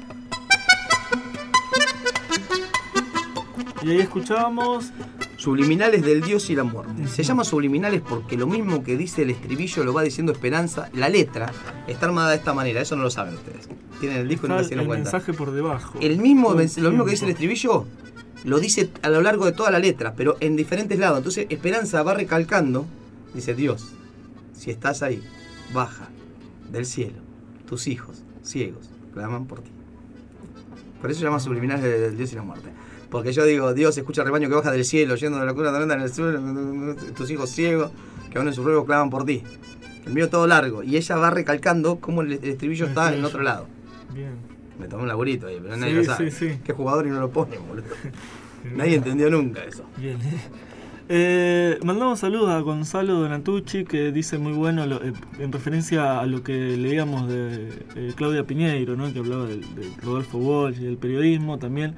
Y ahí escuchábamos Subliminales del Dios y la muerte. Se llama subliminales porque lo mismo que dice el estribillo lo va diciendo Esperanza. La letra está armada de esta manera, eso no lo saben ustedes. Tienen el disco y no se dieron el cuenta. mensaje por debajo. Lo mismo que dice el estribillo lo dice a lo largo de toda la letra, pero en diferentes lados. Entonces Esperanza va recalcando, dice: Dios, si estás ahí, baja del cielo, tus hijos ciegos claman por ti. Por eso se llama subliminales del Dios y la muerte. Porque yo digo, Dios escucha el rebaño que baja del cielo, yendo de la cuna tormenta en el suelo, tus hijos ciegos, que aún en sus ruegos claman por ti. El mío todo largo. Y ella va recalcando cómo el estribillo está en otro lado. Bien. Me tomé un laburito ahí, pero nadie lo sabe. Sí. Qué jugador y no lo pone, boludo. Nadie entendió nunca eso. Bien. Mandamos saludos a Gonzalo Donatucci, que dice muy bueno en referencia a lo que leíamos de Claudia Piñeiro, ¿no? Que hablaba de Rodolfo Walsh y del periodismo. También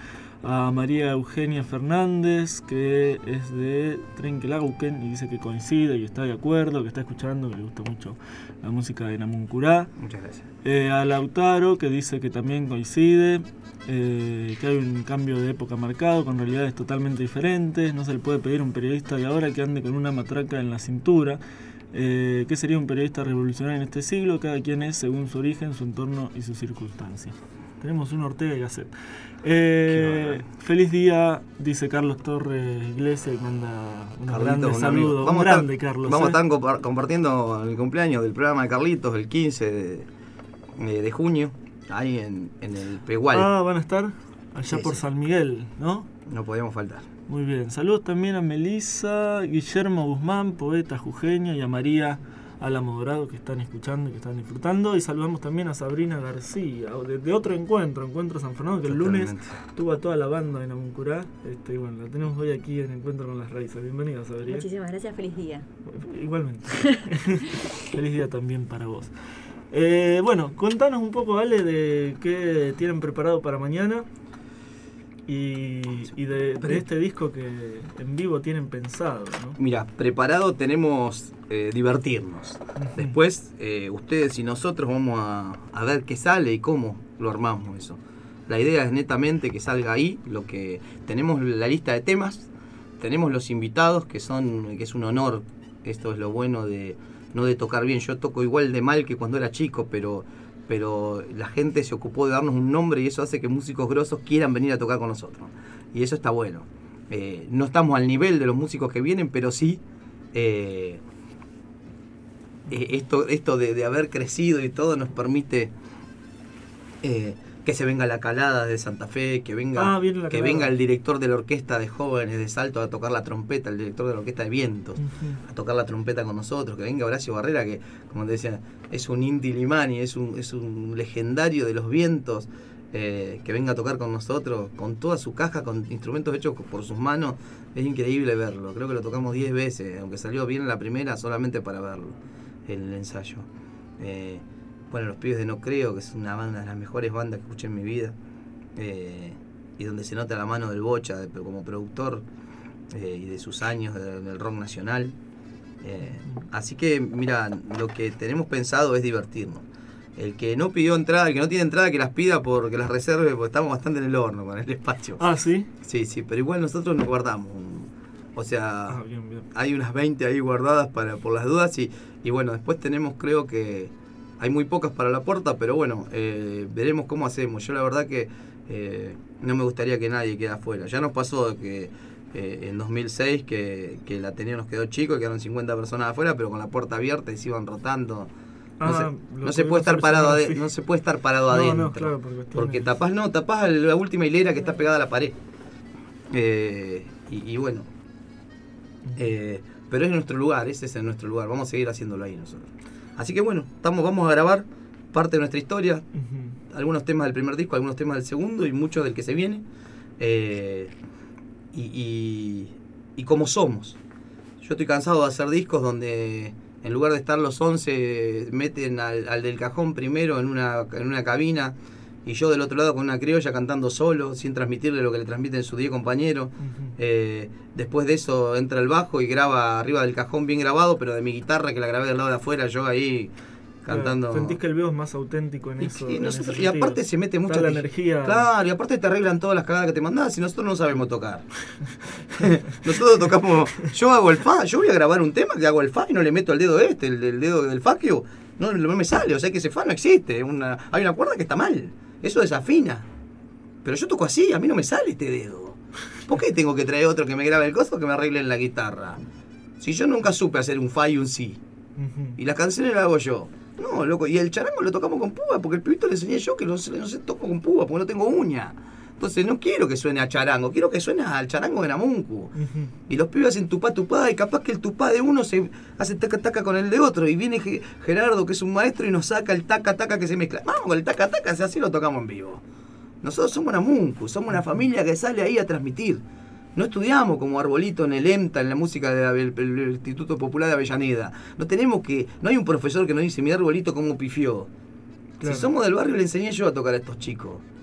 a María Eugenia Fernández, que es de Trenquelauquen y dice que coincide y está de acuerdo, que está escuchando, que le gusta mucho la música de Namuncurá. Muchas gracias. A Lautaro, que dice que también coincide, que hay un cambio de época marcado con realidades totalmente diferentes. No se le puede pedir a un periodista de ahora que ande con una matraca en la cintura. ¿Qué sería un periodista revolucionario en este siglo? Cada quien es según su origen, su entorno y sus circunstancias. Tenemos un Ortega y Gasset. Feliz día, dice Carlos Torres Iglesias, y manda un grande saludo. Un grande, Carlos. Vamos a estar compartiendo el cumpleaños del programa de Carlitos el 15 de junio, ahí en el Pegual. Van a estar allá por San Miguel, ¿no? No podíamos faltar. Muy bien. Saludos también a Melissa, Guillermo Guzmán, poeta jujeño, y a María Álamo Dorado, que están escuchando y que están disfrutando. Y saludamos también a Sabrina García, de otro encuentro San Fernando, que el lunes tuvo a toda la banda de Namuncurá. Y bueno, la tenemos hoy aquí en Encuentro con las Raíces. Bienvenida, Sabrina. Muchísimas gracias, feliz día. Igualmente. Feliz día también para vos. Bueno, contanos un poco, Ale, de qué tienen preparado para mañana. Y de este disco que en vivo tienen pensado, ¿no? Mira, preparado tenemos divertirnos. Después ustedes y nosotros vamos a ver qué sale y cómo lo armamos eso. La idea es netamente que salga ahí. Lo que tenemos la lista de temas, tenemos los invitados que es un honor. Esto es lo bueno de no de tocar bien. Yo toco igual de mal que cuando era chico, pero la gente se ocupó de darnos un nombre y eso hace que músicos grosos quieran venir a tocar con nosotros. Y eso está bueno. No estamos al nivel de los músicos que vienen, pero sí esto de haber crecido y todo nos permite que se venga la Calada de Santa Fe, que venga el director de la orquesta de jóvenes de Salto a tocar la trompeta, el director de la orquesta de vientos, a tocar la trompeta con nosotros, que venga Horacio Barrera, que como te decía, es un Inti Limani, es un legendario de los vientos, que venga a tocar con nosotros, con toda su caja, con instrumentos hechos por sus manos. Es increíble verlo. Creo que lo tocamos 10 veces, aunque salió bien la primera, solamente para verlo en el ensayo. Bueno, Los Pibes de No Creo, que es una banda de las mejores bandas que escuché en mi vida, y donde se nota la mano del Bocha como productor y de sus años del rock nacional. Así que, mira, lo que tenemos pensado es divertirnos. El que no pidió entrada, el que no tiene entrada, que las pida porque las reserve, porque estamos bastante en el horno con el espacio. Ah, ¿sí? Sí, pero igual nosotros nos guardamos. O sea, bien. Hay unas 20 ahí guardadas por las dudas y bueno, después tenemos, creo que hay muy pocas para la puerta, pero bueno, veremos cómo hacemos. Yo la verdad que no me gustaría que nadie quede afuera. Ya nos pasó que en 2006 que el Ateneo nos quedó chico y quedaron 50 personas afuera, pero con la puerta abierta y se iban rotando. No se puede estar parado adentro. No, claro, porque tapás la última hilera que está pegada a la pared. Y bueno, pero es nuestro lugar, ese es nuestro lugar. Vamos a seguir haciéndolo ahí nosotros. Así que bueno, vamos a grabar parte de nuestra historia, algunos temas del primer disco, algunos temas del segundo y muchos del que se viene. Y como somos. Yo estoy cansado de hacer discos donde en lugar de estar los 11 meten al del cajón primero en una cabina y yo del otro lado con una criolla cantando solo, sin transmitirle lo que le transmiten sus 10 compañeros. Después de eso entra el bajo y graba arriba del cajón bien grabado, pero de mi guitarra que la grabé del lado de afuera, yo ahí cantando. Sentís que el vivo es más auténtico en eso. Y aparte se mete mucha la energía. Claro, y aparte te arreglan todas las cagadas que te mandás y nosotros no sabemos tocar. Nosotros tocamos. Yo hago el fa, yo voy a grabar un tema que hago el fa y no le meto el dedo el dedo del fa que no me sale, o sea que ese fa no existe. Hay una cuerda que está mal. Eso desafina. Pero yo toco así, a mí no me sale este dedo. ¿Por qué tengo que traer otro que me grabe el coso que me arregle en la guitarra? Si yo nunca supe hacer un fa y un si. Y las canciones las hago yo. No, loco, y el charango lo tocamos con púa, porque el pibito le enseñé yo que no se toco con púa, porque no tengo uña. Entonces no quiero que suene a charango, quiero que suene al charango de Namuncu. Y los pibes hacen tupá, y capaz que el tupá de uno se hace taca, taca con el de otro. Y viene Gerardo, que es un maestro, y nos saca el taca, taca que se mezcla. Vamos con el taca, taca, así lo tocamos en vivo. Nosotros somos Namuncu, somos una familia que sale ahí a transmitir. No estudiamos como Arbolito en el EMTA, en la música del Instituto Popular de Avellaneda. No hay un profesor que nos dice, mi Arbolito cómo pifió. Claro. Si somos del barrio, le enseñé yo a tocar a estos chicos.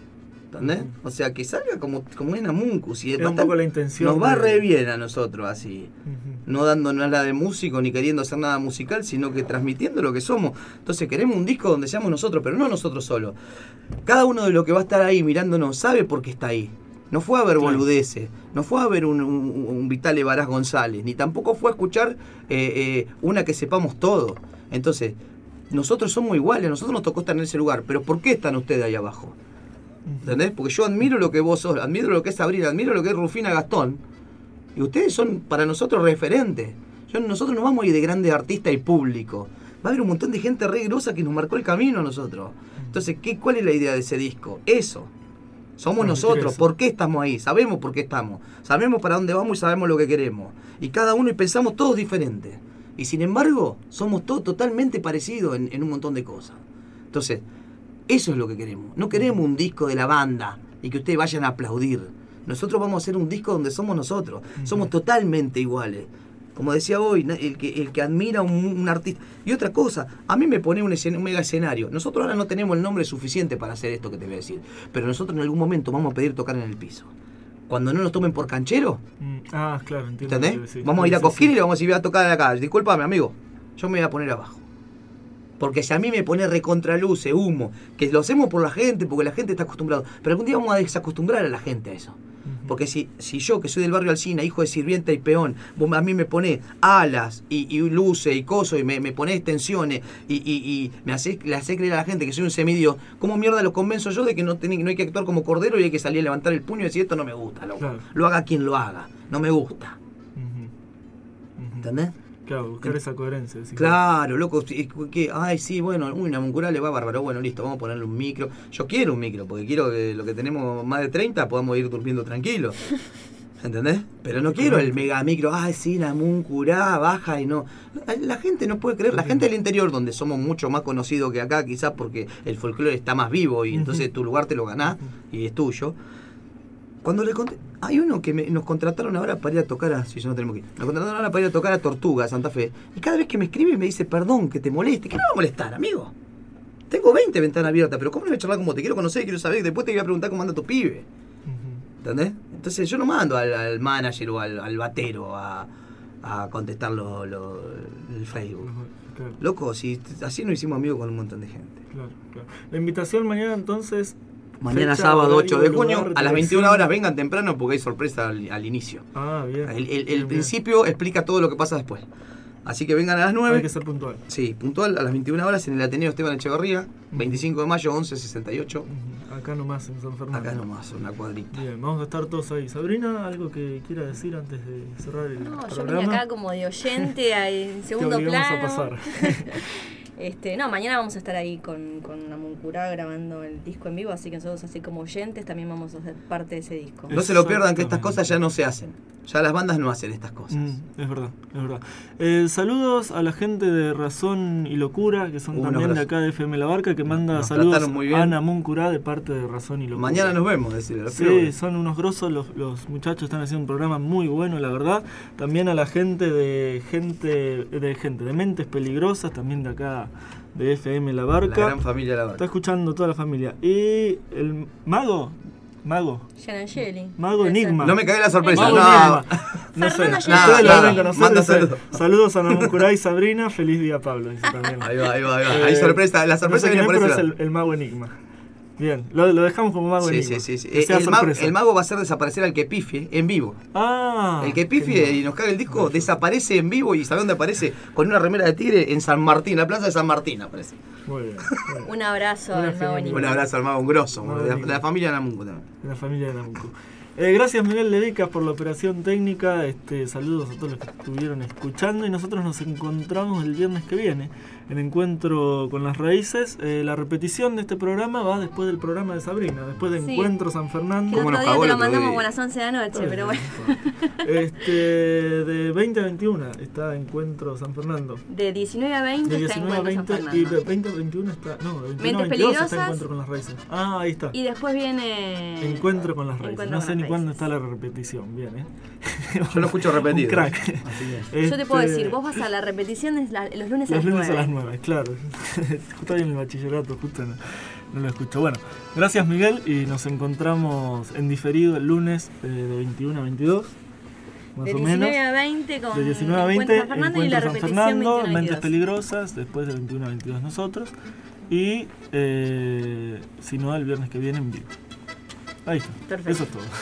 ¿entendés? O sea, que salga como en Amuncus. Y es un poco la intención. Nos va re bien a nosotros así. No dándonos nada de músico ni queriendo hacer nada musical, sino que transmitiendo lo que somos. Entonces queremos un disco donde seamos nosotros, pero no nosotros solos. Cada uno de los que va a estar ahí mirándonos sabe por qué está ahí. No fue a ver boludeces, no fue a ver un Vitale Varas González, ni tampoco fue a escuchar una que sepamos todo. Entonces, nosotros somos iguales, a nosotros nos tocó estar en ese lugar, pero ¿por qué están ustedes ahí abajo? ¿Entendés? Porque yo admiro lo que vos sos, admiro lo que es Sabrina, admiro lo que es Rufina Gastón, y ustedes son para nosotros referentes. Nosotros no vamos a ir de grandes artistas y público. Va a haber un montón de gente re grosa que nos marcó el camino a nosotros. Entonces, ¿cuál es la idea de ese disco? Eso. Somos nosotros. ¿Por qué estamos ahí? Sabemos por qué estamos. Sabemos para dónde vamos y sabemos lo que queremos. Y cada uno y pensamos todos diferentes. Y sin embargo, somos todos totalmente parecidos en un montón de cosas. Entonces, eso es lo que queremos. No queremos un disco de la banda y que ustedes vayan a aplaudir. Nosotros vamos a hacer un disco donde somos nosotros. Somos totalmente iguales. Como decía hoy, el que admira un artista. Y otra cosa, a mí me pone un mega escenario. Nosotros ahora no tenemos el nombre suficiente para hacer esto que te voy a decir. Pero nosotros en algún momento vamos a pedir tocar en el piso. Cuando no nos tomen por canchero. Claro, entiendo. ¿Entendés? Vamos a ir a Cosquín y le vamos a decir, voy a tocar acá. Discúlpame, amigo. Yo me voy a poner abajo. Porque si a mí me pone recontraluce, humo, que lo hacemos por la gente, porque la gente está acostumbrada. Pero algún día vamos a desacostumbrar a la gente a eso. Porque si yo, que soy del barrio Alsina, hijo de sirvienta y peón, vos a mí me ponés alas y luces y cosas y me ponés extensiones y le hacés creer a la gente que soy un semidios, ¿cómo mierda lo convenzo yo de que no hay que actuar como cordero y hay que salir a levantar el puño y decir esto no me gusta, loco? Claro. Lo haga quien lo haga, no me gusta. ¿Entendés? Claro, buscar esa coherencia. Claro, loco, ay, sí, bueno, una Muncurá le va bárbaro, bueno, listo, vamos a ponerle un micro. Yo quiero un micro, porque quiero que lo que tenemos más de 30 podamos ir durmiendo tranquilos. ¿Entendés? Pero no quiero el mega micro, ay, sí, la Muncurá, baja y no. La gente no puede creer, la gente del interior, donde somos mucho más conocidos que acá, quizás porque el folclore está más vivo y entonces tu lugar te lo ganás y es tuyo. Cuando le conté, hay uno que nos contrataron ahora para ir a tocar a... Si yo no tenemos que ir. Nos contrataron ahora para ir a tocar a Tortuga, Santa Fe. Y cada vez que me escribe me dice, perdón, que te moleste. ¿Qué me va a molestar, amigo? Tengo 20 ventanas abiertas, pero ¿cómo no voy a charlar como te quiero conocer, quiero saber? Después te voy a preguntar cómo anda tu pibe. ¿Entendés? Entonces yo no mando al manager o al batero a contestar el Facebook. Claro. Loco, si así nos hicimos amigos con un montón de gente. Claro. La invitación mañana entonces... Mañana sábado 8 de junio, a las 21 horas vengan temprano porque hay sorpresa al inicio. Bien. El principio explica todo lo que pasa después. Así que vengan a las 9. Hay que ser puntual. Sí, puntual a las 21 horas en el Ateneo Esteban Echeverría, 25 de mayo, 1168. Acá nomás, en San Fernando. Acá nomás, una cuadrita. Bien, vamos a estar todos ahí. Sabrina, ¿algo que quiera decir antes de cerrar el programa? Yo vine acá como de oyente, en segundo plano. A pasar. Mañana vamos a estar ahí con la Muncurá grabando el disco en vivo, así que nosotros así como oyentes también vamos a ser parte de ese disco. No se lo pierdan, que estas cosas ya no se hacen. Ya las bandas no hacen estas cosas. Es verdad. Saludos a la gente de Razón y Locura, que son también de acá de FM La Barca, que manda saludos a Ana Muncurá de parte de Razón y Locura. Mañana nos vemos, decirle. Sí, son unos grosos, los muchachos están haciendo un programa muy bueno, la verdad. También a la gente de Mentes Peligrosas, también de acá de FM La Barca. La gran familia La Barca. Está escuchando toda la familia. Y el Mago. Gianangeli. Mago Enigma. No me cagué la sorpresa. No sé. Ustedes lo deben conocer. Manda saludos. Saludos a Namuncurá y Sabrina. Feliz día, Pablo. Dice también. Ahí va. Hay sorpresa. La sorpresa no sé viene por pero ese es el Mago Enigma. Bien, lo dejamos como Mago Enigma. Sí. El mago va a hacer desaparecer al que pifie en vivo. El que pifie y nos caga el disco desaparece en vivo. ¿Y sabe dónde aparece? Con una remera de tigre en San Martín, la plaza de San Martín aparece. Muy bien. Un abrazo al Mago Enigma. Un abrazo al Mago, un grosso, de la familia Namunco también. De la familia de Namunco. Gracias Miguel Ledecas por la operación técnica. Saludos a todos los que estuvieron escuchando y nosotros nos encontramos el viernes que viene en Encuentro con las Raíces. La repetición de este programa va después del programa de Sabrina, después de Encuentro San Fernando. El otro día te lo mandamos a las 11 de la noche, pero bueno. De 20 a 21 está Encuentro San Fernando. De 19 a 20 está Encuentro San Fernando. Y de 20 a 21 está... No, de 21 a 22 está Encuentro con las Raíces. Ahí está. Y después viene... Encuentro con las Raíces. No sé ni cuándo está la repetición. Bien, Yo lo escucho repetido. Un crack. Yo te puedo decir, vos vas a la repetición los lunes a las 9. Los lunes a las 9, claro. Justo ahí en el bachillerato, justo no. no lo escucho. Bueno, gracias Miguel y nos encontramos en diferido el lunes de 21 a 22. Más de o 19 menos. a 20 con De 19 a 20 Encuentro San Fernando y la San repetición Fernando, 21 a Mentes 22. Peligrosas, después de 21 a 22 nosotros. Y si no, el viernes que viene en vivo. Ahí está. Perfecto. Eso es todo.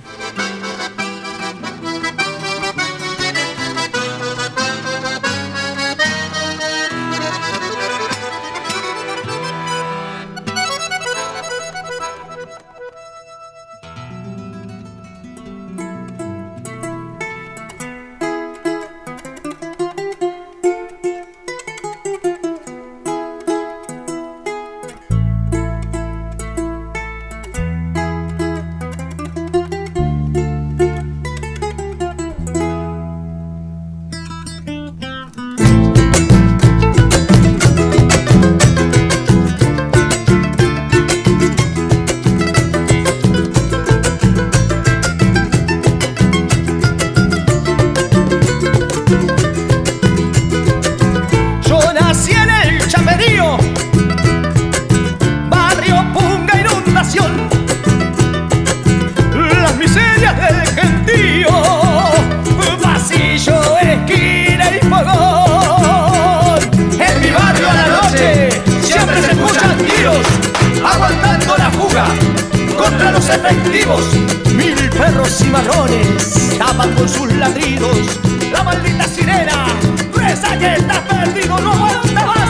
Aguantando la fuga contra los efectivos, 1000 perros y marrones tapan con sus ladridos la maldita sirena. Reza que estás perdido, no aguanta más.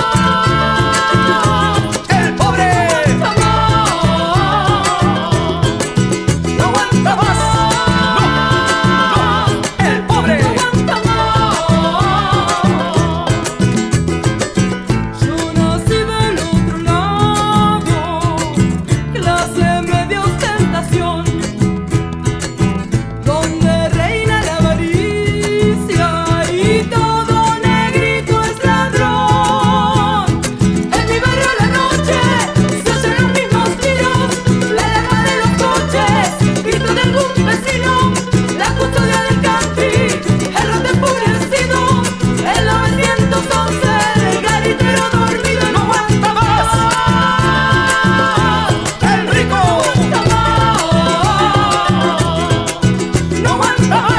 El pobre no aguanta más. No, el pobre no aguanta más. Yo nací del otro lado, clase media ostentación, donde reina la avaricia y todo negrito es ladrón. En mi barrio a la noche se oyen los mismos tiros, la alarma de los coches, grito de algún vecino, la custodia del country, el rote enfurecido, el 911, el garitero dormido no aguanta más. El rico no aguanta más.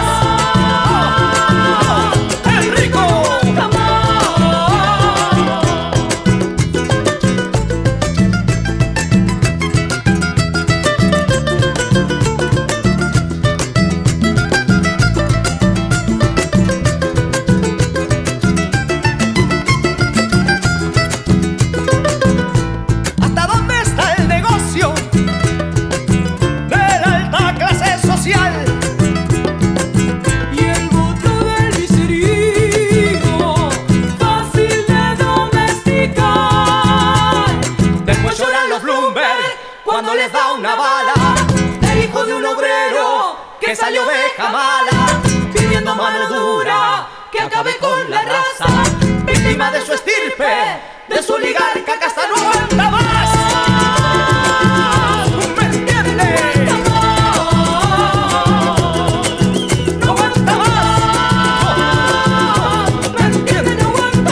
El rico ¿Hasta dónde está el negocio de la alta clase social? y el voto del viserido, fácil de domesticar. Después lloran los Bloomberg cuando les da una bala el hijo de un obrero que salió oveja mala, pidiendo mano dura que acabe con la raza, víctima de su estirpe, de su oligarca casta no aguanta más. ¿Me entiendes? No aguanta más. ¿Me entiendes? No aguanta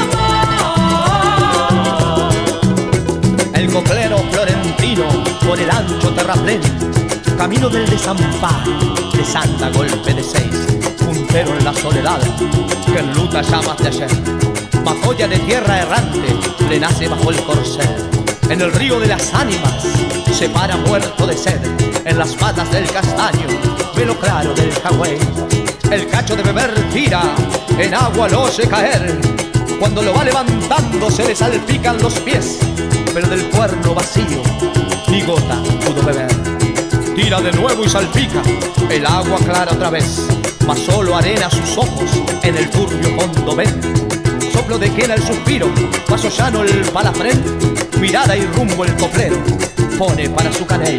más. El coclero florentino por el ancho terraplén, camino del desamparo, de Santa golpe de 6, puntero en la soledad, que enluta llamas de ayer, mazoya de tierra errante, le nace bajo el corcel, en el río de las ánimas, se para muerto de sed, en las patas del castaño, velo claro del jagüey, el cacho de beber tira, en agua lo oye caer, cuando lo va levantando se le salpican los pies, pero del cuerno vacío ni gota pudo beber. Tira de nuevo y salpica, el agua clara otra vez, mas solo arena sus ojos en el turbio fondo ven. Soplo de quena el suspiro, paso llano el palafrén, mirada y rumbo el coplero, pone para su caney.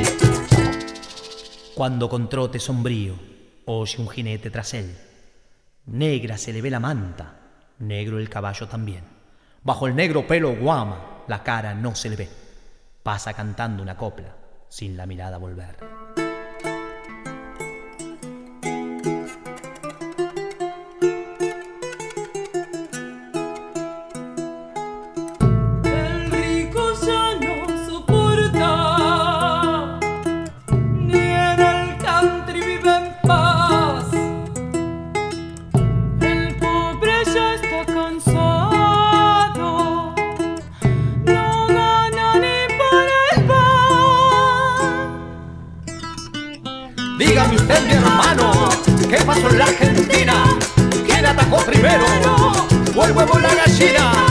Cuando con trote sombrío oye un jinete tras él, negra se le ve la manta, negro el caballo también. Bajo el negro pelo guama, la cara no se le ve. Pasa cantando una copla, sin la mirada volver. El rico ya no ¿Qué pasó en la Argentina? ¿Quién atacó primero? ¿O el huevo o la gallina?